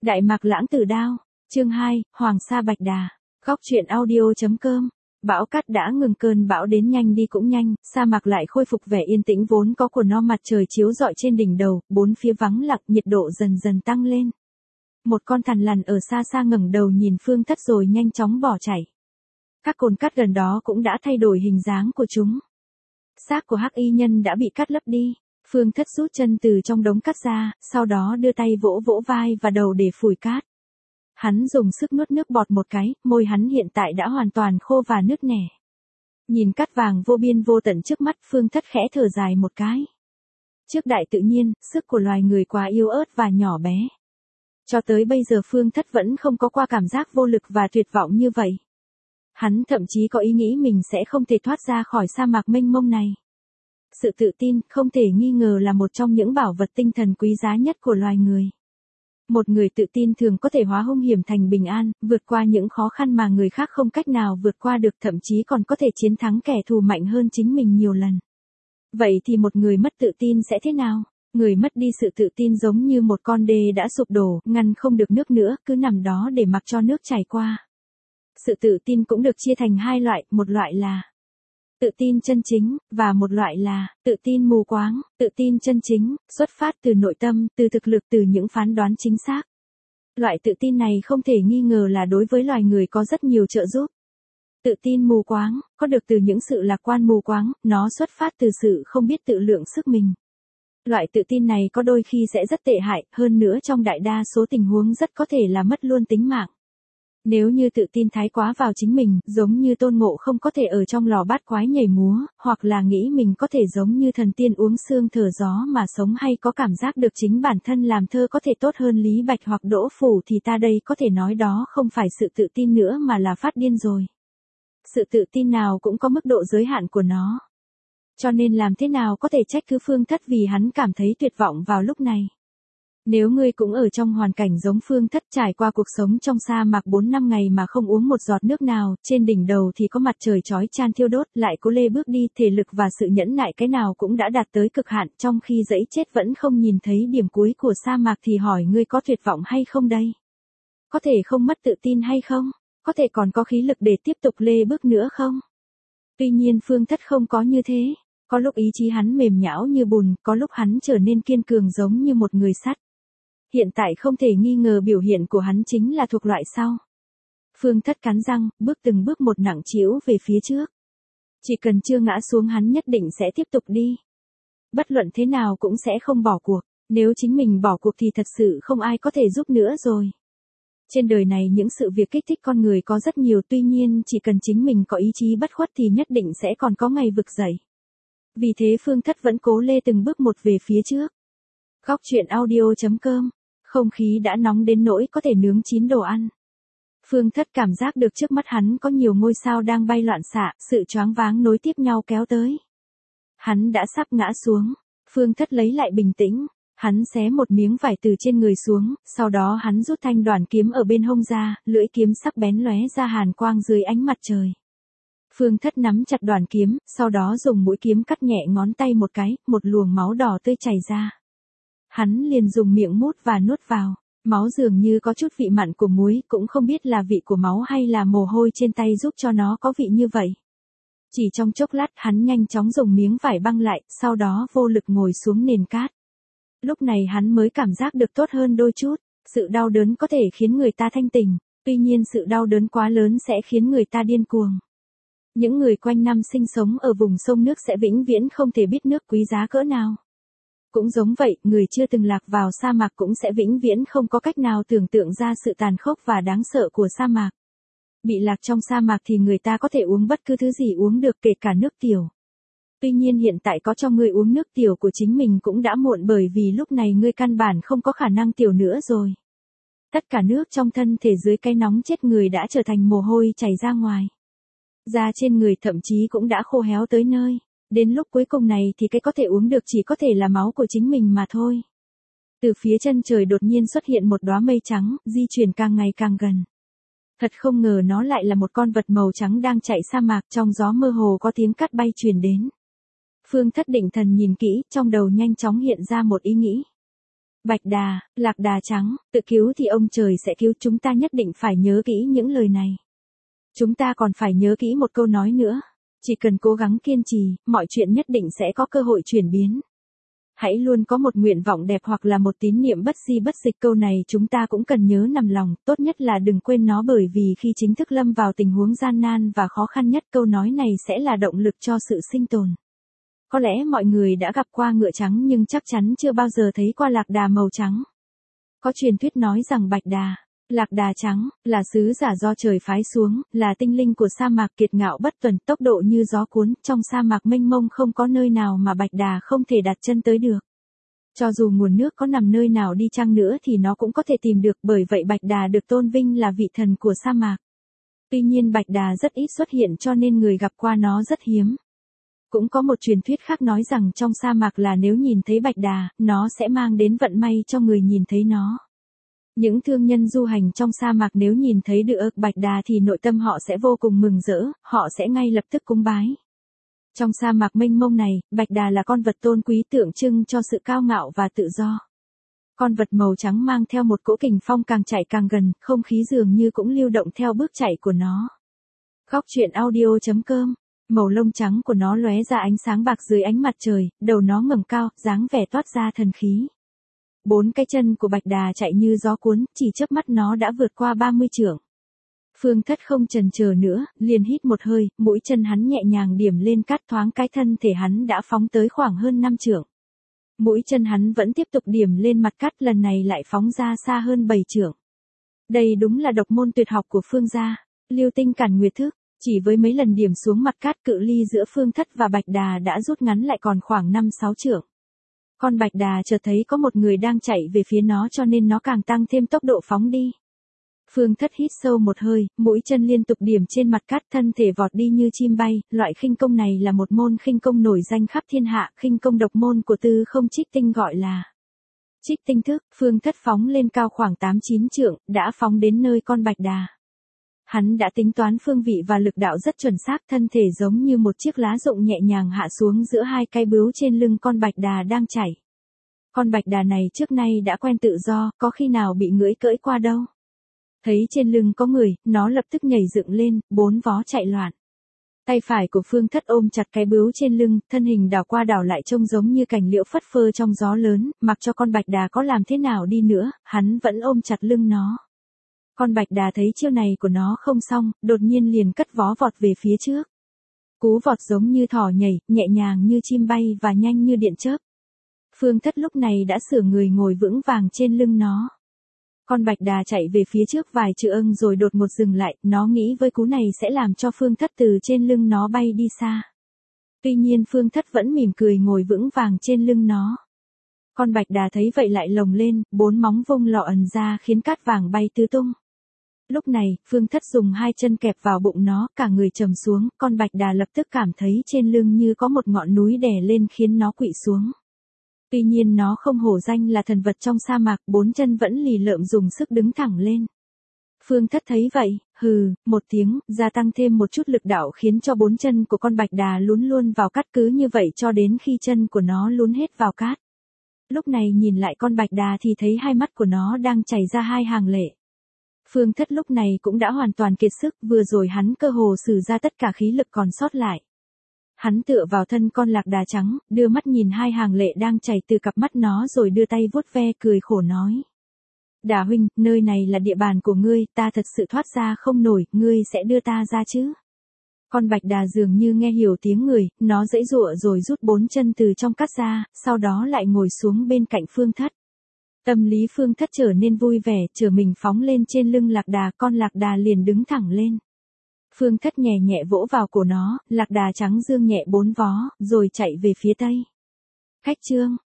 Đại Mạc Lãng Tử Đao, chương 2, Hoàng Sa Bạch Đà, góc truyện audio.com. Bão cát đã ngừng, cơn bão đến nhanh đi cũng nhanh, sa mạc lại khôi phục vẻ yên tĩnh vốn có của nó, mặt trời chiếu rọi trên đỉnh đầu, bốn phía vắng lặng, nhiệt độ dần dần tăng lên. Một con thằn lằn ở xa xa ngẩng đầu nhìn Phương Thất rồi nhanh chóng bỏ chạy. Các cồn cát gần đó cũng đã thay đổi hình dáng của chúng. Xác của Hắc Y Nhân đã bị cắt lấp đi. Phương Thất rút chân từ trong đống cát ra, sau đó đưa tay vỗ vỗ vai và đầu để phủi cát. Hắn dùng sức nuốt nước bọt một cái, môi hắn hiện tại đã hoàn toàn khô và nứt nẻ. Nhìn cát vàng vô biên vô tận trước mắt, Phương Thất khẽ thở dài một cái. Trước đại tự nhiên, sức của loài người quá yếu ớt và nhỏ bé. Cho tới bây giờ Phương Thất vẫn không có qua cảm giác vô lực và tuyệt vọng như vậy. Hắn thậm chí có ý nghĩ mình sẽ không thể thoát ra khỏi sa mạc mênh mông này. Sự tự tin, không thể nghi ngờ là một trong những bảo vật tinh thần quý giá nhất của loài người. Một người tự tin thường có thể hóa hung hiểm thành bình an, vượt qua những khó khăn mà người khác không cách nào vượt qua được, thậm chí còn có thể chiến thắng kẻ thù mạnh hơn chính mình nhiều lần. Vậy thì một người mất tự tin sẽ thế nào? Người mất đi sự tự tin giống như một con đê đã sụp đổ, ngăn không được nước nữa, cứ nằm đó để mặc cho nước chảy qua. Sự tự tin cũng được chia thành hai loại, một loại là tự tin chân chính, và một loại là tự tin mù quáng. Tự tin chân chính, xuất phát từ nội tâm, từ thực lực, từ những phán đoán chính xác. Loại tự tin này không thể nghi ngờ là đối với loài người có rất nhiều trợ giúp. Tự tin mù quáng, có được từ những sự lạc quan mù quáng, nó xuất phát từ sự không biết tự lượng sức mình. Loại tự tin này có đôi khi sẽ rất tệ hại, hơn nữa trong đại đa số tình huống rất có thể là mất luôn tính mạng. Nếu như tự tin thái quá vào chính mình, giống như Tôn Ngộ không có thể ở trong lò bát quái nhảy múa, hoặc là nghĩ mình có thể giống như thần tiên uống sương thở gió mà sống, hay có cảm giác được chính bản thân làm thơ có thể tốt hơn Lý Bạch hoặc Đỗ Phủ, thì ta đây có thể nói đó không phải sự tự tin nữa mà là phát điên rồi. Sự tự tin nào cũng có mức độ giới hạn của nó. Cho nên làm thế nào có thể trách cứ Phương Thất vì hắn cảm thấy tuyệt vọng vào lúc này. Nếu ngươi cũng ở trong hoàn cảnh giống Phương Thất, trải qua cuộc sống trong sa mạc 4-5 ngày mà không uống một giọt nước nào, trên đỉnh đầu thì có mặt trời chói chang thiêu đốt, lại cố lê bước đi, thể lực và sự nhẫn nại cái nào cũng đã đạt tới cực hạn, trong khi dẫy chết vẫn không nhìn thấy điểm cuối của sa mạc, thì hỏi ngươi có tuyệt vọng hay không đây? Có thể không mất tự tin hay không? Có thể còn có khí lực để tiếp tục lê bước nữa không? Tuy nhiên Phương Thất không có như thế. Có lúc ý chí hắn mềm nhão như bùn, có lúc hắn trở nên kiên cường giống như một người sắt. Hiện tại không thể nghi ngờ biểu hiện của hắn chính là thuộc loại sau. Phương Thất cắn răng, bước từng bước một nặng trĩu về phía trước. Chỉ cần chưa ngã xuống hắn nhất định sẽ tiếp tục đi. Bất luận thế nào cũng sẽ không bỏ cuộc. Nếu chính mình bỏ cuộc thì thật sự không ai có thể giúp nữa rồi. Trên đời này những sự việc kích thích con người có rất nhiều, tuy nhiên chỉ cần chính mình có ý chí bất khuất thì nhất định sẽ còn có ngày vực dậy. Vì thế Phương Thất vẫn cố lê từng bước một về phía trước. Góc truyện audio.com. Không khí đã nóng đến nỗi có thể nướng chín đồ ăn. Phương Thất cảm giác được trước mắt hắn có nhiều ngôi sao đang bay loạn xạ, sự choáng váng nối tiếp nhau kéo tới. Hắn đã sắp ngã xuống. Phương Thất lấy lại bình tĩnh. Hắn xé một miếng vải từ trên người xuống, sau đó hắn rút thanh đoàn kiếm ở bên hông ra, lưỡi kiếm sắc bén lóe ra hàn quang dưới ánh mặt trời. Phương Thất nắm chặt đoàn kiếm, sau đó dùng mũi kiếm cắt nhẹ ngón tay một cái, một luồng máu đỏ tươi chảy ra. Hắn liền dùng miệng mút và nuốt vào. Máu dường như có chút vị mặn của muối, cũng không biết là vị của máu hay là mồ hôi trên tay giúp cho nó có vị như vậy. Chỉ trong chốc lát hắn nhanh chóng dùng miếng vải băng lại, sau đó vô lực ngồi xuống nền cát. Lúc này hắn mới cảm giác được tốt hơn đôi chút. Sự đau đớn có thể khiến người ta thanh tỉnh, tuy nhiên sự đau đớn quá lớn sẽ khiến người ta điên cuồng. Những người quanh năm sinh sống ở vùng sông nước sẽ vĩnh viễn không thể biết nước quý giá cỡ nào. Cũng giống vậy, người chưa từng lạc vào sa mạc cũng sẽ vĩnh viễn không có cách nào tưởng tượng ra sự tàn khốc và đáng sợ của sa mạc. Bị lạc trong sa mạc thì người ta có thể uống bất cứ thứ gì uống được, kể cả nước tiểu. Tuy nhiên hiện tại có cho ngươi uống nước tiểu của chính mình cũng đã muộn, bởi vì lúc này ngươi căn bản không có khả năng tiểu nữa rồi. Tất cả nước trong thân thể dưới cái nóng chết người đã trở thành mồ hôi chảy ra ngoài. Da trên người thậm chí cũng đã khô héo tới nơi. Đến lúc cuối cùng này thì cái có thể uống được chỉ có thể là máu của chính mình mà thôi. Từ phía chân trời đột nhiên xuất hiện một đóa mây trắng, di chuyển càng ngày càng gần. Thật không ngờ nó lại là một con vật màu trắng đang chạy sa mạc, trong gió mơ hồ có tiếng cát bay truyền đến. Phương Thất định thần nhìn kỹ, trong đầu nhanh chóng hiện ra một ý nghĩ. Bạch đà, lạc đà trắng, tự cứu thì ông trời sẽ cứu, chúng ta nhất định phải nhớ kỹ những lời này. Chúng ta còn phải nhớ kỹ một câu nói nữa. Chỉ cần cố gắng kiên trì, mọi chuyện nhất định sẽ có cơ hội chuyển biến. Hãy luôn có một nguyện vọng đẹp hoặc là một tín niệm bất di bất dịch, câu này chúng ta cũng cần nhớ nằm lòng, tốt nhất là đừng quên nó, bởi vì khi chính thức lâm vào tình huống gian nan và khó khăn nhất, câu nói này sẽ là động lực cho sự sinh tồn. Có lẽ mọi người đã gặp qua ngựa trắng nhưng chắc chắn chưa bao giờ thấy qua lạc đà màu trắng. Có truyền thuyết nói rằng bạch đà, lạc đà trắng, là sứ giả do trời phái xuống, là tinh linh của sa mạc, kiệt ngạo bất tuần, tốc độ như gió cuốn, trong sa mạc mênh mông không có nơi nào mà bạch đà không thể đặt chân tới được. Cho dù nguồn nước có nằm nơi nào đi chăng nữa thì nó cũng có thể tìm được, bởi vậy bạch đà được tôn vinh là vị thần của sa mạc. Tuy nhiên bạch đà rất ít xuất hiện cho nên người gặp qua nó rất hiếm. Cũng có một truyền thuyết khác nói rằng trong sa mạc là nếu nhìn thấy bạch đà, nó sẽ mang đến vận may cho người nhìn thấy nó. Những thương nhân du hành trong sa mạc nếu nhìn thấy được bạch đà thì nội tâm họ sẽ vô cùng mừng rỡ, họ sẽ ngay lập tức cúng bái. Trong sa mạc mênh mông này, bạch đà là con vật tôn quý tượng trưng cho sự cao ngạo và tự do. Con vật màu trắng mang theo một cỗ kình phong, càng chạy càng gần, không khí dường như cũng lưu động theo bước chạy của nó. Góc truyện audio.com. Màu lông trắng của nó lóe ra ánh sáng bạc dưới ánh mặt trời, đầu nó ngẩng cao, dáng vẻ toát ra thần khí. 4 cái chân của bạch đà chạy như gió cuốn, chỉ chớp mắt nó đã vượt qua 30 trượng. Phương Thất không chần chờ nữa, liền hít một hơi, mũi chân hắn nhẹ nhàng điểm lên cát, thoáng cái thân thể hắn đã phóng tới khoảng hơn 5 trượng. Mũi chân hắn vẫn tiếp tục điểm lên mặt cát, lần này lại phóng ra xa hơn 7 trượng. Đây đúng là độc môn tuyệt học của Phương gia, Lưu Tinh Cản Nguyệt Thức. Chỉ với mấy lần điểm xuống mặt cát, cự ly giữa Phương Thất và bạch đà đã rút ngắn lại còn khoảng 5-6 trượng. Con bạch đà chợt thấy có một người đang chạy về phía nó cho nên nó càng tăng thêm tốc độ phóng đi. Phương Thất hít sâu một hơi, mũi chân liên tục điểm trên mặt cát, thân thể vọt đi như chim bay. Loại khinh công này là một môn khinh công nổi danh khắp thiên hạ, khinh công độc môn của Tư Không Trích Tinh, gọi là Trích Tinh Thức. Phương Thất phóng lên cao khoảng 8-9 trượng, đã phóng đến nơi con bạch đà. Hắn đã tính toán phương vị và lực đạo rất chuẩn xác, thân thể giống như một chiếc lá rụng nhẹ nhàng hạ xuống giữa hai cái bướu trên lưng con bạch đà đang chạy. Con bạch đà này trước nay đã quen tự do, có khi nào bị ngưỡi cưỡi qua đâu. Thấy trên lưng có người, nó lập tức nhảy dựng lên, 4 vó chạy loạn. Tay phải của Phương Thất ôm chặt cái bướu trên lưng, thân hình đảo qua đảo lại trông giống như cành liễu phất phơ trong gió lớn, mặc cho con bạch đà có làm thế nào đi nữa, hắn vẫn ôm chặt lưng nó. Con bạch đà thấy chiêu này của nó không xong, đột nhiên liền cất vó vọt về phía trước. Cú vọt giống như thỏ nhảy, nhẹ nhàng như chim bay và nhanh như điện chớp. Phương Thất lúc này đã sửa người ngồi vững vàng trên lưng nó. Con bạch đà chạy về phía trước vài trượng rồi đột ngột dừng lại, nó nghĩ với cú này sẽ làm cho Phương Thất từ trên lưng nó bay đi xa. Tuy nhiên Phương Thất vẫn mỉm cười ngồi vững vàng trên lưng nó. Con bạch đà thấy vậy lại lồng lên, 4 móng vung lọ ẩn ra khiến cát vàng bay tứ tung. Lúc này, Phương Thất dùng 2 chân kẹp vào bụng nó, cả người trầm xuống, con bạch đà lập tức cảm thấy trên lưng như có một ngọn núi đè lên khiến nó quỵ xuống. Tuy nhiên nó không hổ danh là thần vật trong sa mạc, 4 chân vẫn lì lợm dùng sức đứng thẳng lên. Phương Thất thấy vậy, hừ, một tiếng, gia tăng thêm một chút lực đạo khiến cho 4 chân của con bạch đà lún luôn vào cát, cứ như vậy cho đến khi chân của nó lún hết vào cát. Lúc này nhìn lại con bạch đà thì thấy hai mắt của nó đang chảy ra 2 hàng lệ. Phương Thất lúc này cũng đã hoàn toàn kiệt sức, vừa rồi hắn cơ hồ sử ra tất cả khí lực còn sót lại. Hắn tựa vào thân con lạc đà trắng, đưa mắt nhìn 2 hàng lệ đang chảy từ cặp mắt nó rồi đưa tay vuốt ve cười khổ nói. Đà huynh, nơi này là địa bàn của ngươi, ta thật sự thoát ra không nổi, ngươi sẽ đưa ta ra chứ? Con bạch đà dường như nghe hiểu tiếng người, nó giãy giụa rồi rút 4 chân từ trong cát ra, sau đó lại ngồi xuống bên cạnh Phương Thất. Tâm lý Phương Thất trở nên vui vẻ, chở mình phóng lên trên lưng lạc đà, con lạc đà liền đứng thẳng lên. Phương Thất nhẹ nhẹ vỗ vào cổ nó, lạc đà trắng dương nhẹ 4 vó, rồi chạy về phía tây. Khách trương,